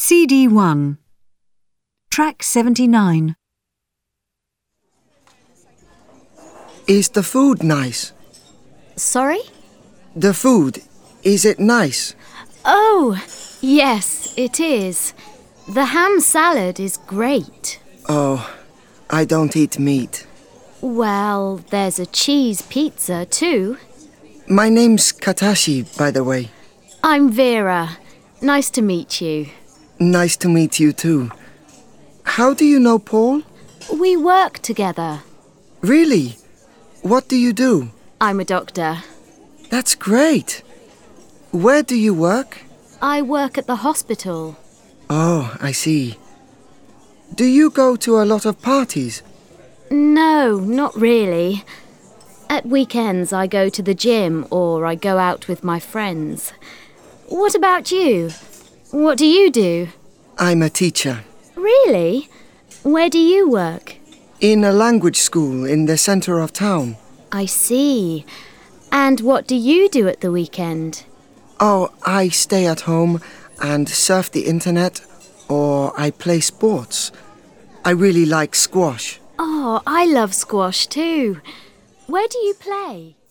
CD1. Track 79. Is the food nice? Sorry? The food, is it nice? Oh, yes, it is. The ham salad is great. Oh, I don't eat meat. Well, there's a cheese pizza too. My name's Katashi, by the way. I'm Vera. Nice to meet you. Nice to meet you too. How do you know Paul? We work together. Really? What do you do? I'm a doctor. That's great. Where do you work? I work at the hospital. Oh, I see. Do you go to a lot of parties? No, not really. At weekends I go to the gym or I go out with my friends. What about you? What do you do? I'm a teacher. Really? Where do you work? In a language school in the center of town. I see. And what do you do at the weekend? Oh, I stay at home and surf the internet, or I play sports. I really like squash. Oh, I love squash too. Where do you play?